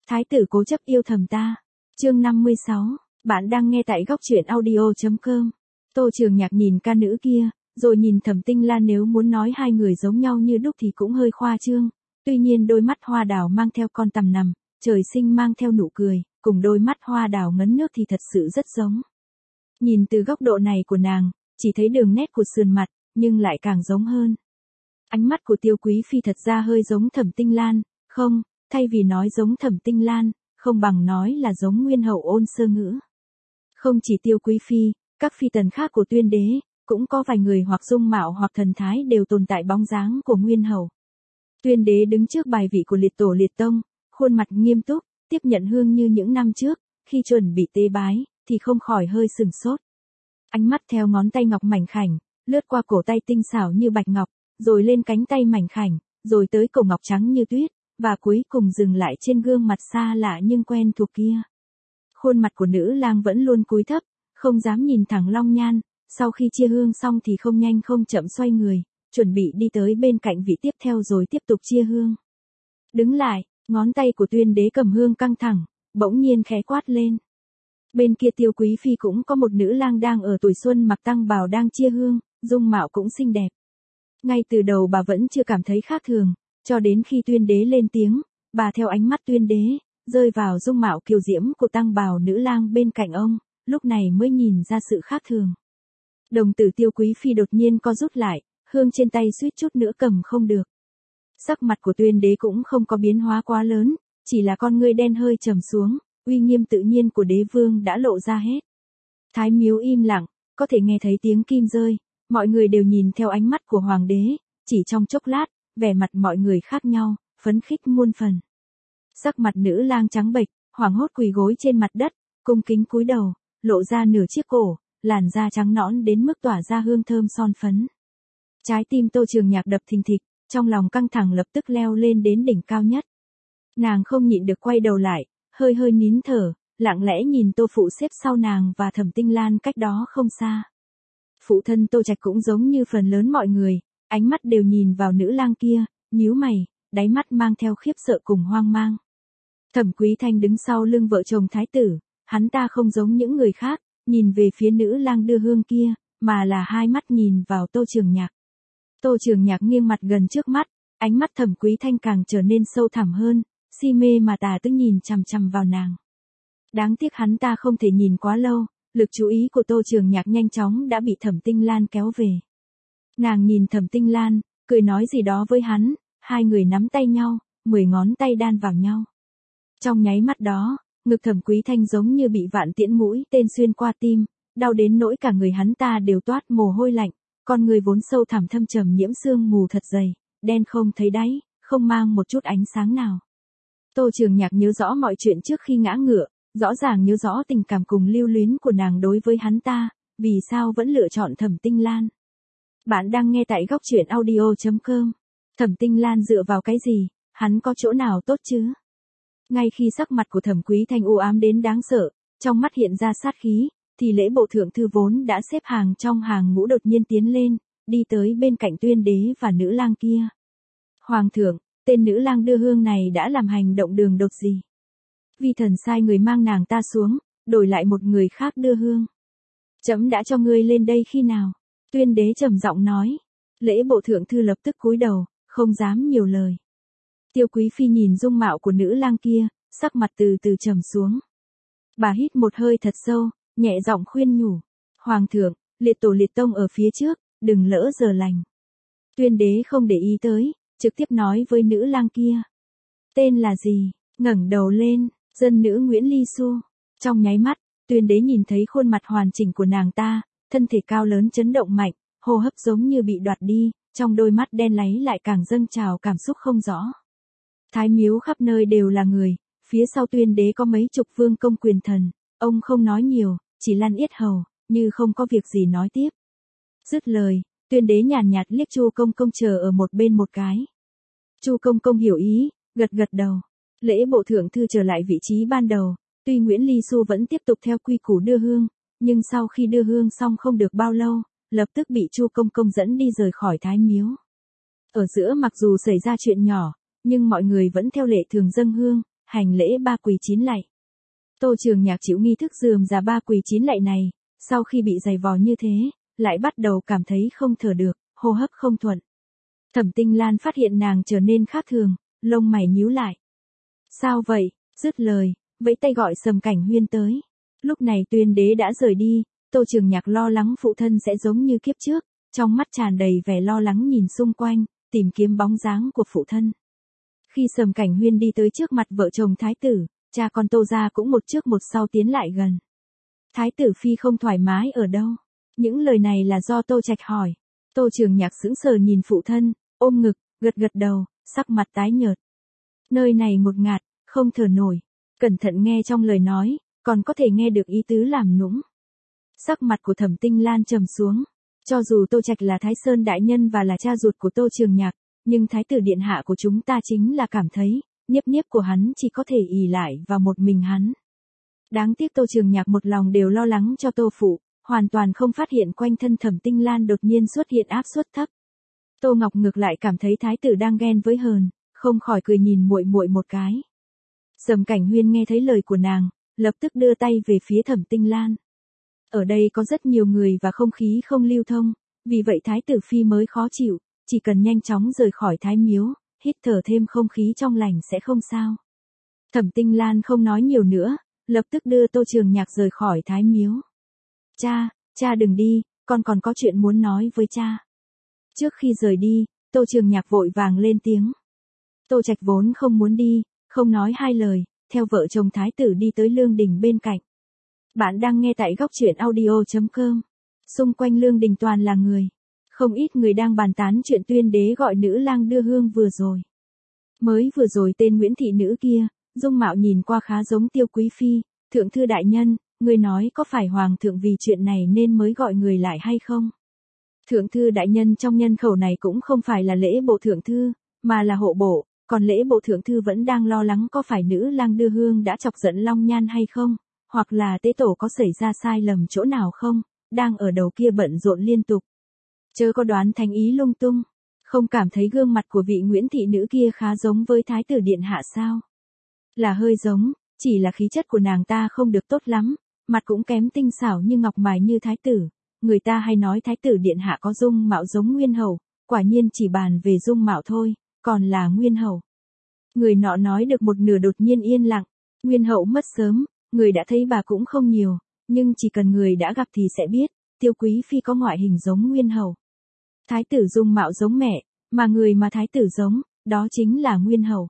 Thái tử cố chấp yêu thầm ta. Chương 56. Bạn đang nghe tại góc truyện audio.com. Tô Trường Nhạc nhìn ca nữ kia, rồi nhìn Thẩm Tinh Lan, nếu muốn nói hai người giống nhau như đúc thì cũng hơi khoa trương. Tuy nhiên đôi mắt hoa đào mang theo con tằm nằm, trời sinh mang theo nụ cười, cùng đôi mắt hoa đào ngấn nước thì thật sự rất giống. Nhìn từ góc độ này của nàng, chỉ thấy đường nét của sườn mặt, nhưng lại càng giống hơn. Ánh mắt của Tiêu Quý Phi thật ra hơi giống Thẩm Tinh Lan, không, thay vì nói giống Thẩm Tinh Lan, không bằng nói là giống Nguyên Hậu Ôn Sơ Ngữ. Không chỉ Tiêu Quý Phi, các phi tần khác của Tuyên Đế, cũng có vài người hoặc dung mạo hoặc thần thái đều tồn tại bóng dáng của Nguyên Hậu. Tuyên Đế đứng trước bài vị của liệt tổ liệt tông, khuôn mặt nghiêm túc, tiếp nhận hương như những năm trước, khi chuẩn bị tế bái, thì không khỏi hơi sừng sốt. Ánh mắt theo ngón tay ngọc mảnh khảnh, lướt qua cổ tay tinh xảo như bạch ngọc, rồi lên cánh tay mảnh khảnh, rồi tới cổ ngọc trắng như tuyết, và cuối cùng dừng lại trên gương mặt xa lạ nhưng quen thuộc kia. Khuôn mặt của nữ lang vẫn luôn cúi thấp, không dám nhìn thẳng Long Nhan, sau khi chia hương xong thì không nhanh không chậm xoay người, chuẩn bị đi tới bên cạnh vị tiếp theo rồi tiếp tục chia hương. Đứng lại, ngón tay của Tuyên Đế cầm hương căng thẳng, bỗng nhiên khẽ quát lên. Bên kia Tiêu Quý Phi cũng có một nữ lang đang ở tuổi xuân mặc tăng bào đang chia hương, dung mạo cũng xinh đẹp. Ngay từ đầu bà vẫn chưa cảm thấy khác thường, cho đến khi Tuyên Đế lên tiếng, bà theo ánh mắt Tuyên Đế, rơi vào dung mạo kiều diễm của tăng bào nữ lang bên cạnh ông, lúc này mới nhìn ra sự khác thường. Đồng tử Tiêu Quý Phi đột nhiên co rút lại, hương trên tay suýt chút nữa cầm không được. Sắc mặt của Tuyên Đế cũng không có biến hóa quá lớn, chỉ là con ngươi đen hơi trầm xuống, uy nghiêm tự nhiên của đế vương đã lộ ra hết. Thái miếu im lặng, có thể nghe thấy tiếng kim rơi, mọi người đều nhìn theo ánh mắt của hoàng đế, chỉ trong chốc lát, vẻ mặt mọi người khác nhau, phấn khích muôn phần. Sắc mặt nữ lang trắng bệch, hoảng hốt quỳ gối trên mặt đất, cung kính cúi đầu, lộ ra nửa chiếc cổ, làn da trắng nõn đến mức tỏa ra hương thơm son phấn. Trái tim Tô Trường Nhạc đập thình thịch, trong lòng căng thẳng lập tức leo lên đến đỉnh cao nhất. Nàng không nhịn được quay đầu lại, hơi hơi nín thở, lặng lẽ nhìn Tô phụ xếp sau nàng và Thẩm Tinh Lan cách đó không xa. Phụ thân Tô Trạch cũng giống như phần lớn mọi người, ánh mắt đều nhìn vào nữ lang kia, nhíu mày, đáy mắt mang theo khiếp sợ cùng hoang mang. Thẩm Quý Thanh đứng sau lưng vợ chồng thái tử, hắn ta không giống những người khác, nhìn về phía nữ lang đưa hương kia, mà là hai mắt nhìn vào Tô Trường Nhạc. Tô Trường Nhạc nghiêng mặt gần trước mắt, ánh mắt Thẩm Quý Thanh càng trở nên sâu thẳm hơn, si mê mà tà tức nhìn chằm chằm vào nàng. Đáng tiếc hắn ta không thể nhìn quá lâu, lực chú ý của Tô Trường Nhạc nhanh chóng đã bị Thẩm Tinh Lan kéo về. Nàng nhìn Thẩm Tinh Lan, cười nói gì đó với hắn, hai người nắm tay nhau, 10 ngón tay đan vào nhau. Trong nháy mắt đó, ngực Thẩm Quý Thanh giống như bị vạn tiễn mũi tên xuyên qua tim, đau đến nỗi cả người hắn ta đều toát mồ hôi lạnh, con người vốn sâu thẳm thâm trầm nhiễm sương mù thật dày, đen không thấy đáy, không mang một chút ánh sáng nào. Tô Trường Nhạc nhớ rõ mọi chuyện trước khi ngã ngựa, rõ ràng nhớ rõ tình cảm cùng lưu luyến của nàng đối với hắn ta, vì sao vẫn lựa chọn Thẩm Tinh Lan. Bạn đang nghe tại góc truyện audio.com. Thẩm Tinh Lan dựa vào cái gì, hắn có chỗ nào tốt chứ? Ngay khi sắc mặt của Thẩm Quý Thanh u ám đến đáng sợ, trong mắt hiện ra sát khí, thì lễ bộ thượng thư vốn đã xếp hàng trong hàng ngũ đột nhiên tiến lên, đi tới bên cạnh Tuyên Đế và nữ lang kia. Hoàng thượng, tên nữ lang đưa hương này đã làm hành động đường đột gì? Vi thần sai người mang nàng ta xuống, đổi lại một người khác đưa hương. Trẫm đã cho ngươi lên đây khi nào? Tuyên Đế trầm giọng nói. Lễ bộ thượng thư lập tức cúi đầu, không dám nhiều lời. Tiêu Quý Phi nhìn dung mạo của nữ lang kia, sắc mặt từ từ trầm xuống. Bà hít một hơi thật sâu, nhẹ giọng khuyên nhủ. Hoàng thượng, liệt tổ liệt tông ở phía trước, đừng lỡ giờ lành. Tuyên Đế không để ý tới, trực tiếp nói với nữ lang kia. Tên là gì? Ngẩng đầu lên, dân nữ Nguyễn Ly Xu. Trong nháy mắt, Tuyên Đế nhìn thấy khuôn mặt hoàn chỉnh của nàng ta, thân thể cao lớn chấn động mạnh, hô hấp giống như bị đoạt đi, trong đôi mắt đen láy lại càng dâng trào cảm xúc không rõ. Thái miếu khắp nơi đều là người, phía sau Tuyên Đế có mấy chục vương công quyền thần, ông không nói nhiều, chỉ lăn yết hầu, như không có việc gì nói tiếp. Dứt lời, Tuyên Đế nhàn nhạt liếc Chu Công Công chờ ở một bên một cái. Chu Công Công hiểu ý, gật gật đầu. Lễ bộ thượng thư trở lại vị trí ban đầu, tuy Nguyễn Ly Xu vẫn tiếp tục theo quy củ đưa hương, nhưng sau khi đưa hương xong không được bao lâu, lập tức bị Chu Công Công dẫn đi rời khỏi Thái miếu. Ở giữa mặc dù xảy ra chuyện nhỏ, nhưng mọi người vẫn theo lệ thường dâng hương, hành lễ ba quỳ chín lạy. Tô Trường Nhạc chịu nghi thức rườm rà ba quỳ chín lạy này, sau khi bị giày vò như thế, lại bắt đầu cảm thấy không thở được, hô hấp không thuận. Thẩm Tinh Lan phát hiện nàng trở nên khác thường, lông mày nhíu lại. Sao vậy? Dứt lời, vẫy tay gọi Sầm Cảnh Huyên tới. Lúc này Tuyên Đế đã rời đi, Tô Trường Nhạc lo lắng phụ thân sẽ giống như kiếp trước, trong mắt tràn đầy vẻ lo lắng nhìn xung quanh, tìm kiếm bóng dáng của phụ thân. Khi Sầm Cảnh Huyên đi tới trước mặt vợ chồng thái tử, cha con Tô gia cũng một trước một sau tiến lại gần. Thái tử phi không thoải mái ở đâu? Những lời này là do Tô Trạch hỏi. Tô Trường Nhạc sững sờ nhìn phụ thân, ôm ngực, gật gật đầu, sắc mặt tái nhợt. Nơi này ngột ngạt, không thở nổi. Cẩn thận nghe trong lời nói, còn có thể nghe được ý tứ làm nũng. Sắc mặt của Thẩm Tinh Lan trầm xuống. Cho dù Tô Trạch là Thái Sơn đại nhân và là cha ruột của Tô Trường Nhạc, nhưng thái tử điện hạ của chúng ta chính là cảm thấy, niếp niếp của hắn chỉ có thể ỷ lại vào một mình hắn. Đáng tiếc Tô Trường Nhạc một lòng đều lo lắng cho Tô phụ, hoàn toàn không phát hiện quanh thân Thẩm Tinh Lan đột nhiên xuất hiện áp suất thấp. Tô Ngọc ngược lại cảm thấy thái tử đang ghen với hờn, không khỏi cười nhìn muội muội một cái. Sầm Cảnh Huyên nghe thấy lời của nàng, lập tức đưa tay về phía Thẩm Tinh Lan. Ở đây có rất nhiều người và không khí không lưu thông, vì vậy thái tử phi mới khó chịu, chỉ cần nhanh chóng rời khỏi thái miếu, hít thở thêm không khí trong lành sẽ không sao. Thẩm Tinh Lan không nói nhiều nữa, lập tức đưa Tô Trường Nhạc rời khỏi thái miếu. Cha đừng đi, con còn có chuyện muốn nói với cha. Trước khi rời đi, Tô Trường Nhạc vội vàng lên tiếng. Tô Trạch vốn không muốn đi, không nói hai lời, theo vợ chồng thái tử đi tới lương đình bên cạnh. Bạn đang nghe tại góc truyện audio.com. Xung quanh lương đình toàn là người. Không ít người đang bàn tán chuyện Tuyên Đế gọi nữ lang đưa hương vừa rồi. Mới vừa rồi tên Nguyễn thị nữ kia, dung mạo nhìn qua khá giống Tiêu Quý Phi. Thượng thư đại nhân, người nói có phải hoàng thượng vì chuyện này nên mới gọi người lại hay không? Thượng thư đại nhân trong nhân khẩu này cũng không phải là lễ bộ thượng thư, mà là hộ bộ, còn lễ bộ thượng thư vẫn đang lo lắng có phải nữ lang đưa hương đã chọc giận Long Nhan hay không, hoặc là tế tổ có xảy ra sai lầm chỗ nào không, đang ở đầu kia bận rộn liên tục. Chớ có đoán thành ý lung tung, không cảm thấy gương mặt của vị Nguyễn thị nữ kia khá giống với thái tử điện hạ sao? Là hơi giống, chỉ là khí chất của nàng ta không được tốt lắm, mặt cũng kém tinh xảo như ngọc mài như thái tử. Người ta hay nói thái tử điện hạ có dung mạo giống Nguyên Hầu, quả nhiên chỉ bàn về dung mạo thôi, còn là Nguyên Hầu. Người nọ nói được một nửa đột nhiên yên lặng, Nguyên Hậu mất sớm, người đã thấy bà cũng không nhiều, nhưng chỉ cần người đã gặp thì sẽ biết, Tiêu Quý Phi có ngoại hình giống Nguyên Hầu. Thái tử dung mạo giống mẹ, mà người mà thái tử giống, đó chính là Nguyên Hầu.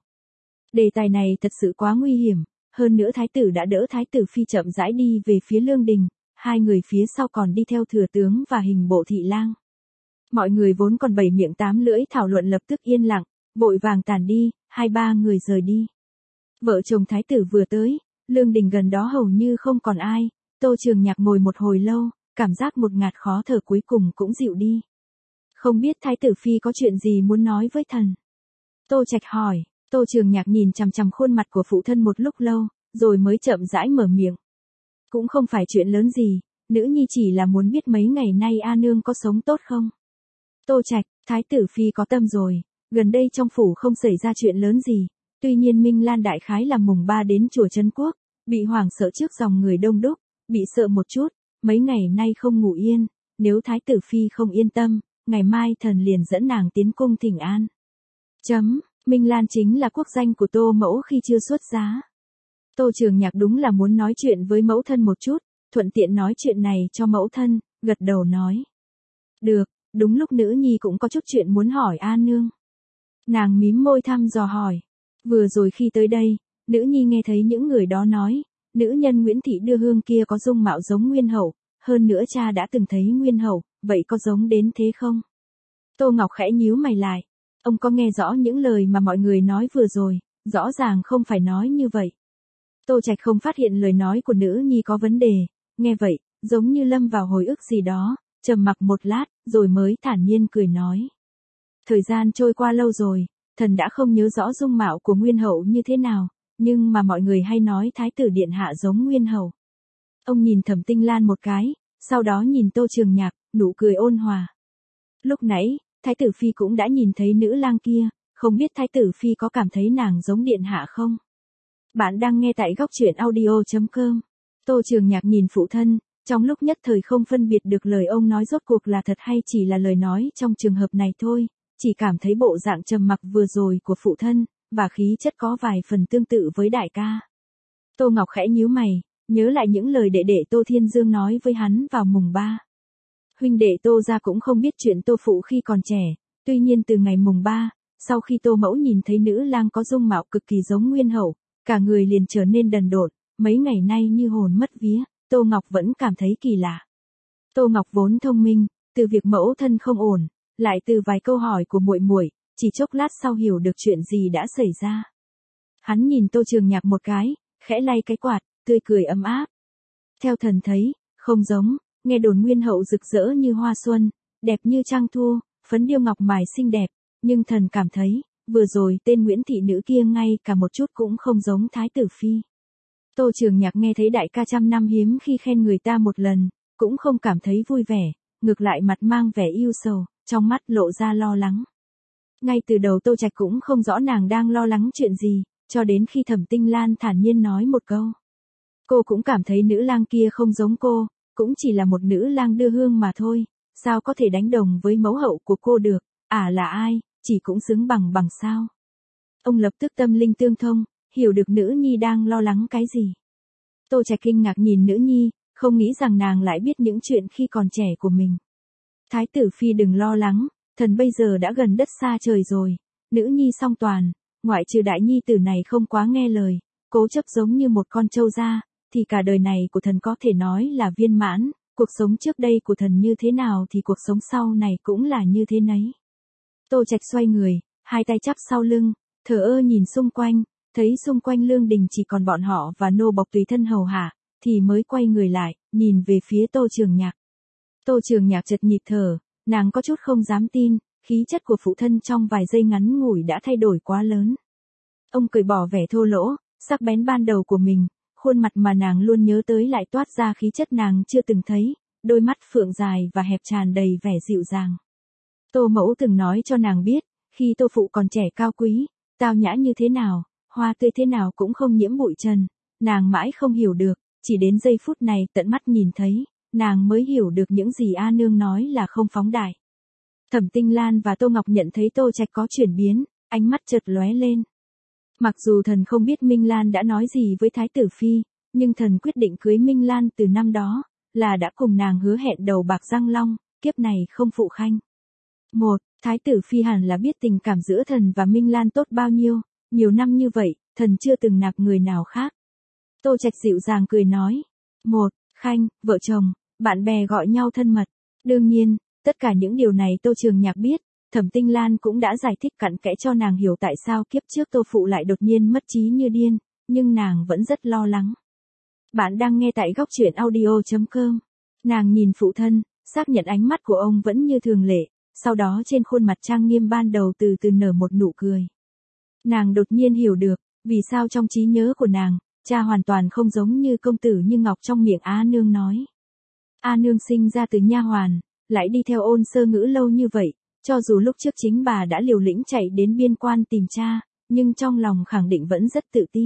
Đề tài này thật sự quá nguy hiểm, hơn nữa thái tử đã đỡ thái tử phi chậm rãi đi về phía lương đình, hai người phía sau còn đi theo thừa tướng và hình bộ thị lang. Mọi người vốn còn bảy miệng tám lưỡi thảo luận lập tức yên lặng, vội vàng tản đi, hai ba người rời đi. Vợ chồng thái tử vừa tới, lương đình gần đó hầu như không còn ai, Tô Trường Nhạc ngồi một hồi lâu, cảm giác một ngạt khó thở cuối cùng cũng dịu đi. Không biết thái tử phi có chuyện gì muốn nói với thần? Tô Trạch hỏi. Tô Trường Nhạc nhìn chằm chằm khuôn mặt của phụ thân một lúc lâu, rồi mới chậm rãi mở miệng. Cũng không phải chuyện lớn gì, nữ nhi chỉ là muốn biết mấy ngày nay A Nương có sống tốt không? Tô Trạch, thái tử phi có tâm rồi, gần đây trong phủ không xảy ra chuyện lớn gì, tuy nhiên Minh Lan đại khái là mùng 3 đến chùa Trấn Quốc, bị hoảng sợ trước dòng người đông đúc, bị sợ một chút, mấy ngày nay không ngủ yên, nếu thái tử phi không yên tâm, ngày mai thần liền dẫn nàng tiến cung thỉnh an. Minh Lan chính là quốc danh của Tô mẫu khi chưa xuất giá. Tô Trường Nhạc đúng là muốn nói chuyện với mẫu thân một chút, thuận tiện nói chuyện này cho mẫu thân, gật đầu nói. Được, đúng lúc nữ nhi cũng có chút chuyện muốn hỏi A Nương. Nàng mím môi thăm dò hỏi. Vừa rồi khi tới đây, nữ nhi nghe thấy những người đó nói, nữ nhân Nguyễn Thị đưa hương kia có dung mạo giống Nguyên Hậu, hơn nữa cha đã từng thấy Nguyên Hậu, vậy có giống đến thế không? Tô Ngọc khẽ nhíu mày lại. Ông có nghe rõ những lời mà mọi người nói vừa rồi, rõ ràng không phải nói như vậy. Tô Trạch không phát hiện lời nói của nữ nhi có vấn đề, nghe vậy, giống như lâm vào hồi ức gì đó, trầm mặc một lát, rồi mới thản nhiên cười nói. Thời gian trôi qua lâu rồi, thần đã không nhớ rõ dung mạo của Nguyên Hậu như thế nào, nhưng mà mọi người hay nói thái tử điện hạ giống Nguyên Hậu. Ông nhìn Thẩm Tinh Lan một cái, sau đó nhìn Tô Trường Nhạc, nụ cười ôn hòa. Lúc nãy, thái tử phi cũng đã nhìn thấy nữ lang kia, không biết thái tử phi có cảm thấy nàng giống điện hạ không? Bạn đang nghe tại góc truyện audio.com. Tô Trường Nhạc nhìn phụ thân, trong lúc nhất thời không phân biệt được lời ông nói rốt cuộc là thật hay chỉ là lời nói trong trường hợp này thôi, chỉ cảm thấy bộ dạng trầm mặc vừa rồi của phụ thân, và khí chất có vài phần tương tự với đại ca. Tô Ngọc khẽ nhíu mày, nhớ lại những lời đệ đệ Tô Thiên Dương nói với hắn vào mùng 3. Huynh đệ Tô gia cũng không biết chuyện Tô phụ khi còn trẻ, tuy nhiên từ ngày mùng 3, sau khi Tô mẫu nhìn thấy nữ lang có dung mạo cực kỳ giống Nguyên Hậu, cả người liền trở nên đần độn, mấy ngày nay như hồn mất vía, Tô Ngọc vẫn cảm thấy kỳ lạ. Tô Ngọc vốn thông minh, từ việc mẫu thân không ổn, lại từ vài câu hỏi của muội muội, chỉ chốc lát sau hiểu được chuyện gì đã xảy ra. Hắn nhìn Tô Trường Nhạc một cái, khẽ lay cái quạt, tươi cười ấm áp. Theo thần thấy, không giống, nghe đồn Nguyên Hậu rực rỡ như hoa xuân, đẹp như trăng thu, phấn điêu ngọc mài xinh đẹp, nhưng thần cảm thấy, vừa rồi tên Nguyễn thị nữ kia ngay cả một chút cũng không giống Thái tử Phi. Tô Trường Nhạc nghe thấy đại ca trăm năm hiếm khi khen người ta một lần, cũng không cảm thấy vui vẻ, ngược lại mặt mang vẻ yêu sầu, trong mắt lộ ra lo lắng. Ngay từ đầu Tô Trạch cũng không rõ nàng đang lo lắng chuyện gì, cho đến khi Thẩm Tinh Lan thản nhiên nói một câu. Cô cũng cảm thấy nữ lang kia không giống cô, cũng chỉ là một nữ lang đưa hương mà thôi, sao có thể đánh đồng với mẫu hậu của cô được, là ai, chỉ cũng xứng bằng sao. Ông lập tức tâm linh tương thông, hiểu được nữ nhi đang lo lắng cái gì. Tô Trạch kinh ngạc nhìn nữ nhi, không nghĩ rằng nàng lại biết những chuyện khi còn trẻ của mình. Thái tử Phi đừng lo lắng, thần bây giờ đã gần đất xa trời rồi, nữ nhi song toàn, ngoại trừ đại nhi tử này không quá nghe lời, cố chấp giống như một con trâu ra, thì cả đời này của thần có thể nói là viên mãn, cuộc sống trước đây của thần như thế nào thì cuộc sống sau này cũng là như thế nấy. Tô Trạch xoay người, hai tay chắp sau lưng, thờ ơ nhìn xung quanh, thấy xung quanh lương đình chỉ còn bọn họ và nô bộc tùy thân hầu hạ, thì mới quay người lại, nhìn về phía Tô Trường Nhạc. Tô Trường Nhạc chợt nhịp thở, nàng có chút không dám tin, khí chất của phụ thân trong vài giây ngắn ngủi đã thay đổi quá lớn. Ông cởi bỏ vẻ thô lỗ, sắc bén ban đầu của mình, khuôn mặt mà nàng luôn nhớ tới lại toát ra khí chất nàng chưa từng thấy, đôi mắt phượng dài và hẹp tràn đầy vẻ dịu dàng. Tô mẫu từng nói cho nàng biết, khi Tô phụ còn trẻ cao quý, tao nhã như thế nào, hoa tươi thế nào cũng không nhiễm bụi trần, nàng mãi không hiểu được, chỉ đến giây phút này tận mắt nhìn thấy, nàng mới hiểu được những gì A Nương nói là không phóng đại. Thẩm Tinh Lan và Tô Ngọc nhận thấy Tô Trạch có chuyển biến, ánh mắt chợt lóe lên. Mặc dù thần không biết Minh Lan đã nói gì với Thái tử Phi, nhưng thần quyết định cưới Minh Lan từ năm đó, là đã cùng nàng hứa hẹn đầu bạc răng long, kiếp này không phụ khanh. Thái tử Phi hẳn là biết tình cảm giữa thần và Minh Lan tốt bao nhiêu, nhiều năm như vậy, thần chưa từng nạp người nào khác. Tô Trạch dịu dàng cười nói. Khanh, vợ chồng, bạn bè gọi nhau thân mật. Đương nhiên, tất cả những điều này Tô Trường Nhạc biết, Thẩm Tinh Lan cũng đã giải thích cặn kẽ cho nàng hiểu tại sao kiếp trước Tô phụ lại đột nhiên mất trí như điên, nhưng nàng vẫn rất lo lắng. Bạn đang nghe tại góc truyện audio.com. Nàng nhìn phụ thân, xác nhận ánh mắt của ông vẫn như thường lệ, sau đó trên khuôn mặt trang nghiêm ban đầu từ từ nở một nụ cười. Nàng đột nhiên hiểu được, vì sao trong trí nhớ của nàng, cha hoàn toàn không giống như công tử như ngọc trong miệng A Nương nói. A Nương sinh ra từ nha hoàn, lại đi theo Ôn Sơ Ngữ lâu như vậy, cho dù lúc trước chính bà đã liều lĩnh chạy đến biên quan tìm cha, nhưng trong lòng khẳng định vẫn rất tự ti.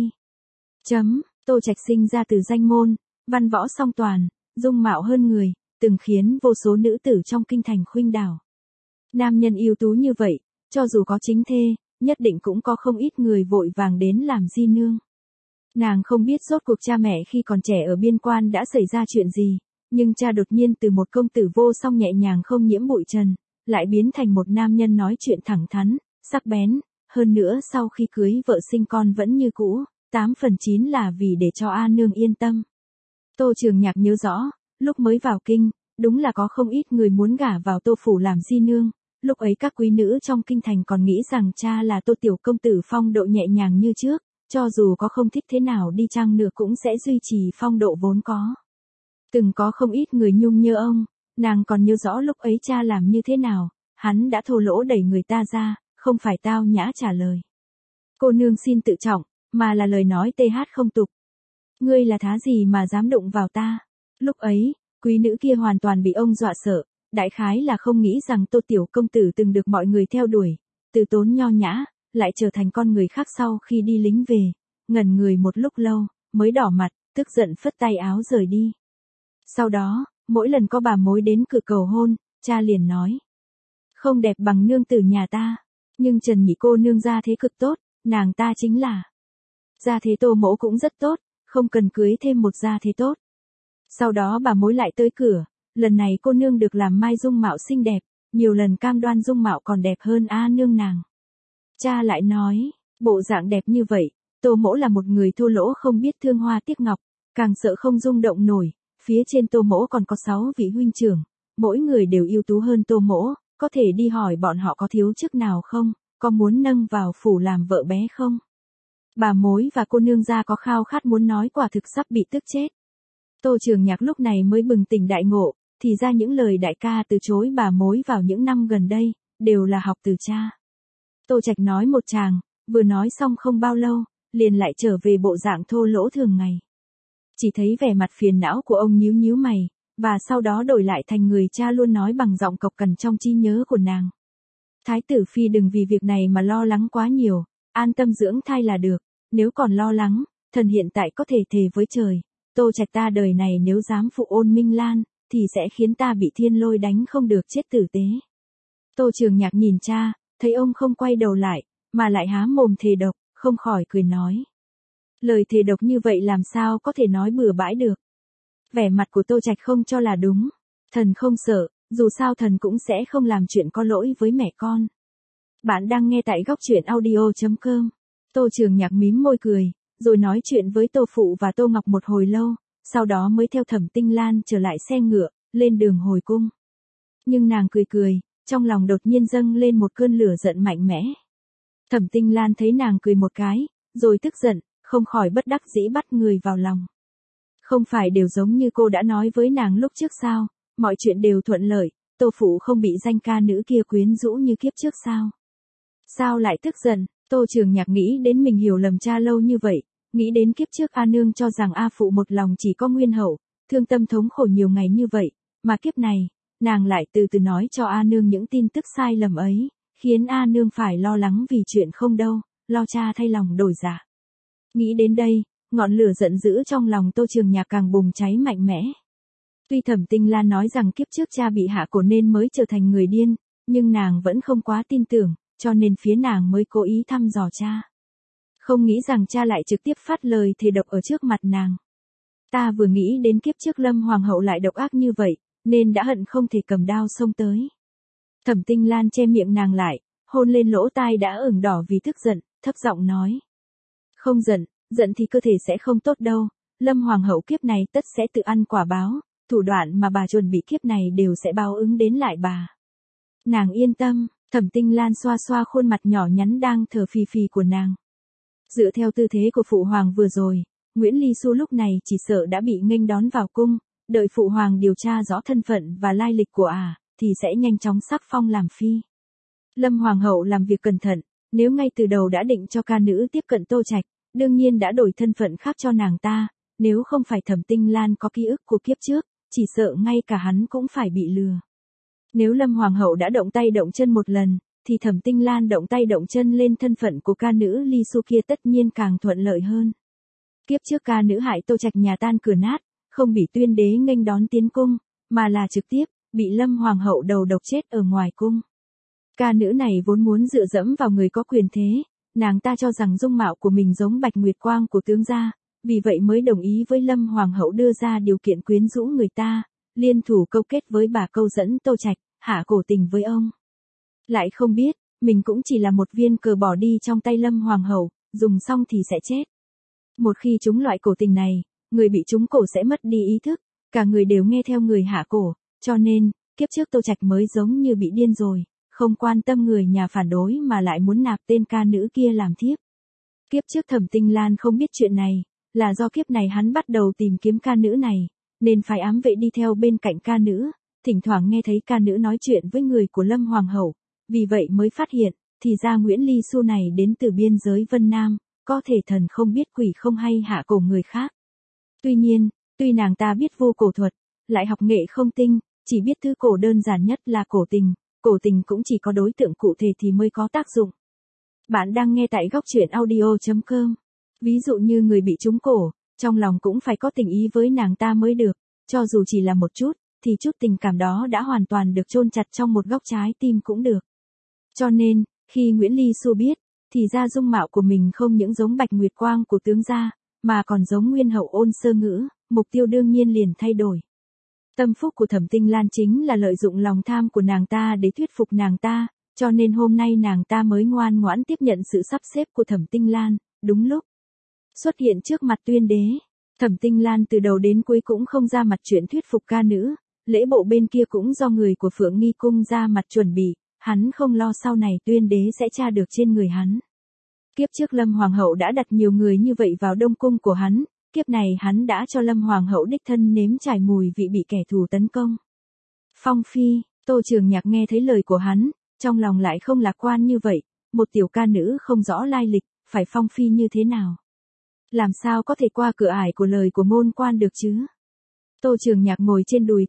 Tô Trạch sinh ra từ danh môn, văn võ song toàn, dung mạo hơn người, từng khiến vô số nữ tử trong kinh thành khuynh đảo. Nam nhân ưu tú như vậy, cho dù có chính thê, nhất định cũng có không ít người vội vàng đến làm di nương. Nàng không biết rốt cuộc cha mẹ khi còn trẻ ở biên quan đã xảy ra chuyện gì, nhưng cha đột nhiên từ một công tử vô song nhẹ nhàng không nhiễm bụi trần, lại biến thành một nam nhân nói chuyện thẳng thắn, sắc bén, hơn nữa sau khi cưới vợ sinh con vẫn như cũ, 8/9 là vì để cho A Nương yên tâm. Tô Trường Nhạc nhớ rõ, lúc mới vào kinh, đúng là có không ít người muốn gả vào Tô phủ làm di nương, lúc ấy các quý nữ trong kinh thành còn nghĩ rằng cha là Tô tiểu công tử phong độ nhẹ nhàng như trước, cho dù có không thích thế nào đi chăng nữa cũng sẽ duy trì phong độ vốn có. Từng có không ít người nhung nhớ ông, nàng còn nhớ rõ lúc ấy cha làm như thế nào, hắn đã thô lỗ đẩy người ta ra, không phải tao nhã trả lời. Cô nương xin tự trọng, mà là lời nói TH không tục. Ngươi là thá gì mà dám đụng vào ta? Lúc ấy, quý nữ kia hoàn toàn bị ông dọa sợ, đại khái là không nghĩ rằng Tô tiểu công tử từng được mọi người theo đuổi, từ tốn nho nhã, lại trở thành con người khác sau khi đi lính về, ngẩn người một lúc lâu, mới đỏ mặt, tức giận phất tay áo rời đi. Sau đó, mỗi lần có bà mối đến cửa cầu hôn, cha liền nói. Không đẹp bằng nương tử nhà ta, nhưng Trần Nhị cô nương gia thế cực tốt, nàng ta chính là. Gia thế Tô mỗ cũng rất tốt, không cần cưới thêm một gia thế tốt. Sau đó bà mối lại tới cửa, lần này cô nương được làm mai dung mạo xinh đẹp, nhiều lần cam đoan dung mạo còn đẹp hơn A nương nàng. Cha lại nói, bộ dạng đẹp như vậy, Tô mỗ là một người thô lỗ không biết thương hoa tiếc ngọc, càng sợ không rung động nổi, phía trên Tô mỗ còn có 6 vị huynh trưởng, mỗi người đều ưu tú hơn Tô mỗ, có thể đi hỏi bọn họ có thiếu chức nào không, có muốn nâng vào phủ làm vợ bé không. Bà mối và cô nương gia có khao khát muốn nói quả thực sắp bị tức chết. Tô Trường Nhạc lúc này mới bừng tỉnh đại ngộ, thì ra những lời đại ca từ chối bà mối vào những năm gần đây, đều là học từ cha. Tô Trạch nói một tràng, vừa nói xong không bao lâu, liền lại trở về bộ dạng thô lỗ thường ngày. Chỉ thấy vẻ mặt phiền não của ông nhíu nhíu mày, và sau đó đổi lại thành người cha luôn nói bằng giọng cộc cằn trong trí nhớ của nàng. Thái tử phi đừng vì việc này mà lo lắng quá nhiều, an tâm dưỡng thai là được, nếu còn lo lắng, thần hiện tại có thể thề với trời, Tô Trạch ta đời này nếu dám phụ Ôn Minh Lan, thì sẽ khiến ta bị thiên lôi đánh không được chết tử tế. Tô Trường Nhạc nhìn cha, thấy ông không quay đầu lại, mà lại há mồm thề độc, không khỏi cười nói. Lời thề độc như vậy làm sao có thể nói bừa bãi được. Vẻ mặt của Tô Trạch không cho là đúng. Thần không sợ, dù sao thần cũng sẽ không làm chuyện có lỗi với mẹ con. Bạn đang nghe tại góc truyện audio.com. Tô Trường Nhạc mím môi cười, rồi nói chuyện với Tô Phụ và Tô Ngọc một hồi lâu, sau đó mới theo Thẩm Tinh Lan trở lại xe ngựa, lên đường hồi cung. Nhưng nàng cười cười, trong lòng đột nhiên dâng lên một cơn lửa giận mạnh mẽ. Thẩm Tinh Lan thấy nàng cười một cái, rồi tức giận, không khỏi bất đắc dĩ bắt người vào lòng. Không phải đều giống như cô đã nói với nàng lúc trước sao, mọi chuyện đều thuận lợi, Tô Phụ không bị danh ca nữ kia quyến rũ như kiếp trước sao. Sao lại tức giận, Tô Trường Nhạc nghĩ đến mình hiểu lầm cha lâu như vậy, nghĩ đến kiếp trước A Nương cho rằng A Phụ một lòng chỉ có Nguyên Hậu, thương tâm thống khổ nhiều ngày như vậy, mà kiếp này, nàng lại từ từ nói cho A Nương những tin tức sai lầm ấy, khiến A Nương phải lo lắng vì chuyện không đâu, lo cha thay lòng đổi dạ. Nghĩ đến đây, ngọn lửa giận dữ trong lòng Tô Trường Nhạc càng bùng cháy mạnh mẽ. Tuy Thẩm Tinh Lan nói rằng kiếp trước cha bị hạ cổ nên mới trở thành người điên, nhưng nàng vẫn không quá tin tưởng, cho nên phía nàng mới cố ý thăm dò cha. Không nghĩ rằng cha lại trực tiếp phát lời thề độc ở trước mặt nàng. Ta vừa nghĩ đến kiếp trước Lâm Hoàng hậu lại độc ác như vậy, nên đã hận không thể cầm đao xông tới. Thẩm Tinh Lan che miệng nàng lại, hôn lên lỗ tai đã ửng đỏ vì tức giận, thấp giọng nói. Không giận, giận thì cơ thể sẽ không tốt đâu, Lâm Hoàng hậu kiếp này tất sẽ tự ăn quả báo, thủ đoạn mà bà chuẩn bị kiếp này đều sẽ báo ứng đến lại bà. Nàng yên tâm, Thẩm Tinh Lan xoa xoa khuôn mặt nhỏ nhắn đang thở phì phì của nàng. Dựa theo tư thế của Phụ Hoàng vừa rồi, Nguyễn Ly Xu lúc này chỉ sợ đã bị nghênh đón vào cung, đợi Phụ Hoàng điều tra rõ thân phận và lai lịch của thì sẽ nhanh chóng sắc phong làm phi. Lâm Hoàng hậu làm việc cẩn thận, nếu ngay từ đầu đã định cho ca nữ tiếp cận Tô Trạch, đương nhiên đã đổi thân phận khác cho nàng ta, nếu không phải Thẩm Tinh Lan có ký ức của kiếp trước, chỉ sợ ngay cả hắn cũng phải bị lừa. Nếu Lâm Hoàng hậu đã động tay động chân một lần, thì Thẩm Tinh Lan động tay động chân lên thân phận của ca nữ Ly Xu kia tất nhiên càng thuận lợi hơn. Kiếp trước ca nữ hại Tô Trạch nhà tan cửa nát, không bị Tuyên đế nghênh đón tiến cung, mà là trực tiếp bị Lâm Hoàng hậu đầu độc chết ở ngoài cung. Ca nữ này vốn muốn dựa dẫm vào người có quyền thế, nàng ta cho rằng dung mạo của mình giống Bạch Nguyệt Quang của tướng gia, vì vậy mới đồng ý với Lâm Hoàng hậu đưa ra điều kiện quyến rũ người ta, liên thủ câu kết với bà câu dẫn Tô Trạch, hạ cổ tình với ông. Lại không biết, mình cũng chỉ là một viên cờ bỏ đi trong tay Lâm Hoàng hậu, dùng xong thì sẽ chết. Một khi trúng loại cổ tình này, người bị trúng cổ sẽ mất đi ý thức, cả người đều nghe theo người hạ cổ, cho nên, kiếp trước Tô Trạch mới giống như bị điên rồi, không quan tâm người nhà phản đối mà lại muốn nạp tên ca nữ kia làm thiếp. Kiếp trước Thẩm Tinh Lan không biết chuyện này, là do kiếp này hắn bắt đầu tìm kiếm ca nữ này, nên phải ám vệ đi theo bên cạnh ca nữ, thỉnh thoảng nghe thấy ca nữ nói chuyện với người của Lâm Hoàng hậu, vì vậy mới phát hiện, thì ra Nguyễn Ly Xu này đến từ biên giới Vân Nam, có thể thần không biết quỷ không hay hạ cổ người khác. Tuy nhiên, tuy nàng ta biết vô cổ thuật, lại học nghệ không tinh, chỉ biết thứ cổ đơn giản nhất là cổ tình cũng chỉ có đối tượng cụ thể thì mới có tác dụng. Bạn đang nghe tại góc truyện audio.com. Ví dụ như người bị trúng cổ, trong lòng cũng phải có tình ý với nàng ta mới được, cho dù chỉ là một chút, thì chút tình cảm đó đã hoàn toàn được chôn chặt trong một góc trái tim cũng được. Cho nên, khi Nguyễn Ly Xu biết, thì ra dung mạo của mình không những giống Bạch Nguyệt Quang của tướng gia, mà còn giống Nguyên Hậu Ôn Sơ Ngữ, mục tiêu đương nhiên liền thay đổi. Tâm phúc của Thẩm Tinh Lan chính là lợi dụng lòng tham của nàng ta để thuyết phục nàng ta, cho nên hôm nay nàng ta mới ngoan ngoãn tiếp nhận sự sắp xếp của Thẩm Tinh Lan, đúng lúc. Xuất hiện trước mặt Tuyên Đế, Thẩm Tinh Lan từ đầu đến cuối cũng không ra mặt chuyện thuyết phục ca nữ, lễ bộ bên kia cũng do người của Phượng Nghi Cung ra mặt chuẩn bị, hắn không lo sau này Tuyên Đế sẽ tra được trên người hắn. Kiếp trước Lâm Hoàng hậu đã đặt nhiều người như vậy vào Đông cung của hắn, kiếp này hắn đã cho Lâm Hoàng hậu đích thân nếm trải mùi vị bị kẻ thù tấn công. Phong phi, Tô Trường Nhạc nghe thấy lời của hắn, trong lòng lại không lạc quan như vậy, một tiểu ca nữ không rõ lai lịch, phải phong phi như thế nào? Làm sao có thể qua cửa ải của lời của môn quan được chứ? Tô Trường Nhạc ngồi trên đùi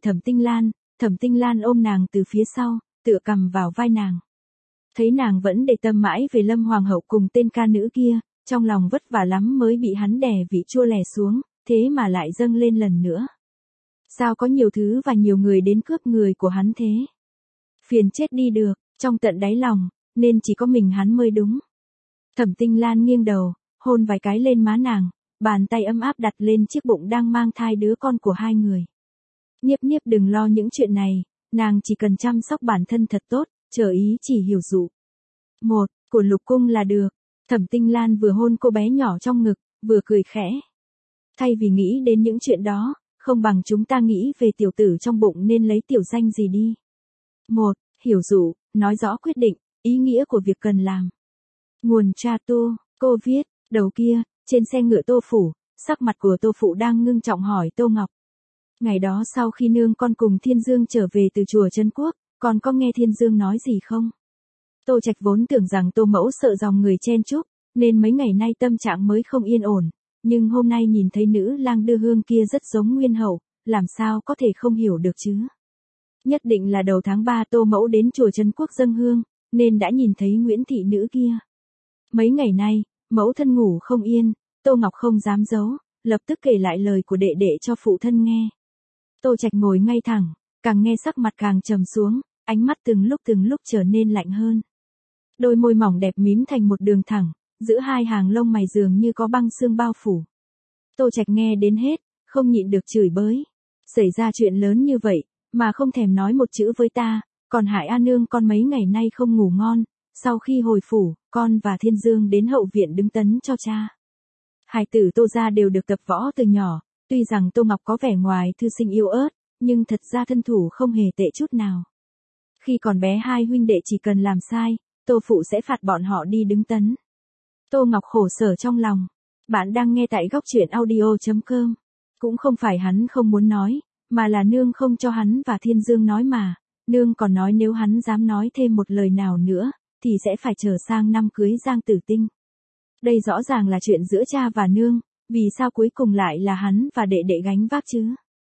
Thẩm Tinh Lan ôm nàng từ phía sau, tựa cằm vào vai nàng. Thấy nàng vẫn để tâm mãi về Lâm Hoàng hậu cùng tên ca nữ kia, trong lòng vất vả lắm mới bị hắn đè vị chua lè xuống, thế mà lại dâng lên lần nữa. Sao có nhiều thứ và nhiều người đến cướp người của hắn thế? Phiền chết đi được, trong tận đáy lòng, nên chỉ có mình hắn mới đúng. Thẩm Tinh Lan nghiêng đầu, hôn vài cái lên má nàng, bàn tay ấm áp đặt lên chiếc bụng đang mang thai đứa con của hai người. Niếp Niếp đừng lo những chuyện này, nàng chỉ cần chăm sóc bản thân thật tốt, chờ ý chỉ hiểu dụ. Một, của Lục Cung là được. Thẩm Tinh Lan vừa hôn cô bé nhỏ trong ngực, vừa cười khẽ. Thay vì nghĩ đến những chuyện đó, không bằng chúng ta nghĩ về tiểu tử trong bụng nên lấy tiểu danh gì đi. Một, hiểu dụ, nói rõ quyết định, ý nghĩa của việc cần làm. Nguồn tra Tô, cô viết, đầu kia, trên xe ngựa Tô Phủ, sắc mặt của Tô Phụ đang ngưng trọng hỏi Tô Ngọc. Ngày đó sau khi nương con cùng Thiên Dương trở về từ chùa Trấn Quốc, con có nghe Thiên Dương nói gì không? Tô Trạch vốn tưởng rằng Tô Mẫu sợ dòng người chen chúc, nên mấy ngày nay tâm trạng mới không yên ổn, nhưng hôm nay nhìn thấy nữ lang đưa hương kia rất giống Nguyên Hậu, làm sao có thể không hiểu được chứ? Nhất định là đầu tháng 3 Tô Mẫu đến chùa Trấn Quốc dâng hương, nên đã nhìn thấy Nguyễn thị nữ kia. Mấy ngày nay, mẫu thân ngủ không yên, Tô Ngọc không dám giấu, lập tức kể lại lời của đệ đệ cho phụ thân nghe. Tô Trạch ngồi ngay thẳng, càng nghe sắc mặt càng trầm xuống, ánh mắt từng lúc trở nên lạnh hơn. Đôi môi mỏng đẹp mím thành một đường thẳng, giữa hai hàng lông mày dường như có băng xương bao phủ. Tô Trạch nghe đến hết, không nhịn được chửi bới. Xảy ra chuyện lớn như vậy, mà không thèm nói một chữ với ta, còn hại A Nương con mấy ngày nay không ngủ ngon, sau khi hồi phủ, con và Thiên Dương đến hậu viện đứng tấn cho cha. Hài tử Tô gia đều được tập võ từ nhỏ, tuy rằng Tô Ngọc có vẻ ngoài thư sinh yếu ớt, nhưng thật ra thân thủ không hề tệ chút nào. Khi còn bé hai huynh đệ chỉ cần làm sai, Tô phụ sẽ phạt bọn họ đi đứng tấn. Tô Ngọc khổ sở trong lòng. Bạn đang nghe tại góc truyện audio.com. Cũng không phải hắn không muốn nói, mà là nương không cho hắn và Thiên Dương nói mà. Nương còn nói nếu hắn dám nói thêm một lời nào nữa, thì sẽ phải chờ sang năm cưới Giang Tử Tinh. Đây rõ ràng là chuyện giữa cha và nương, vì sao cuối cùng lại là hắn và đệ đệ gánh vác chứ?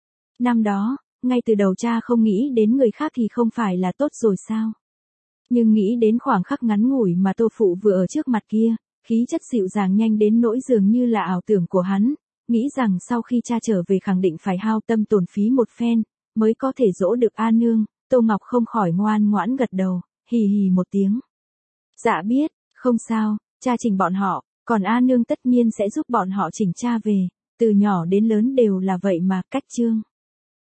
Năm đó, ngay từ đầu cha không nghĩ đến người khác thì không phải là tốt rồi sao? Nhưng nghĩ đến khoảng khắc ngắn ngủi mà Tô phụ vừa ở trước mặt kia, khí chất dịu dàng nhanh đến nỗi dường như là ảo tưởng của hắn, nghĩ rằng sau khi cha trở về khẳng định phải hao tâm tổn phí một phen, mới có thể dỗ được A Nương, Tô Ngọc không khỏi ngoan ngoãn gật đầu, hì hì một tiếng. Dạ biết, không sao, cha chỉnh bọn họ, còn A Nương tất nhiên sẽ giúp bọn họ chỉnh cha về, từ nhỏ đến lớn đều là vậy mà. Cách chương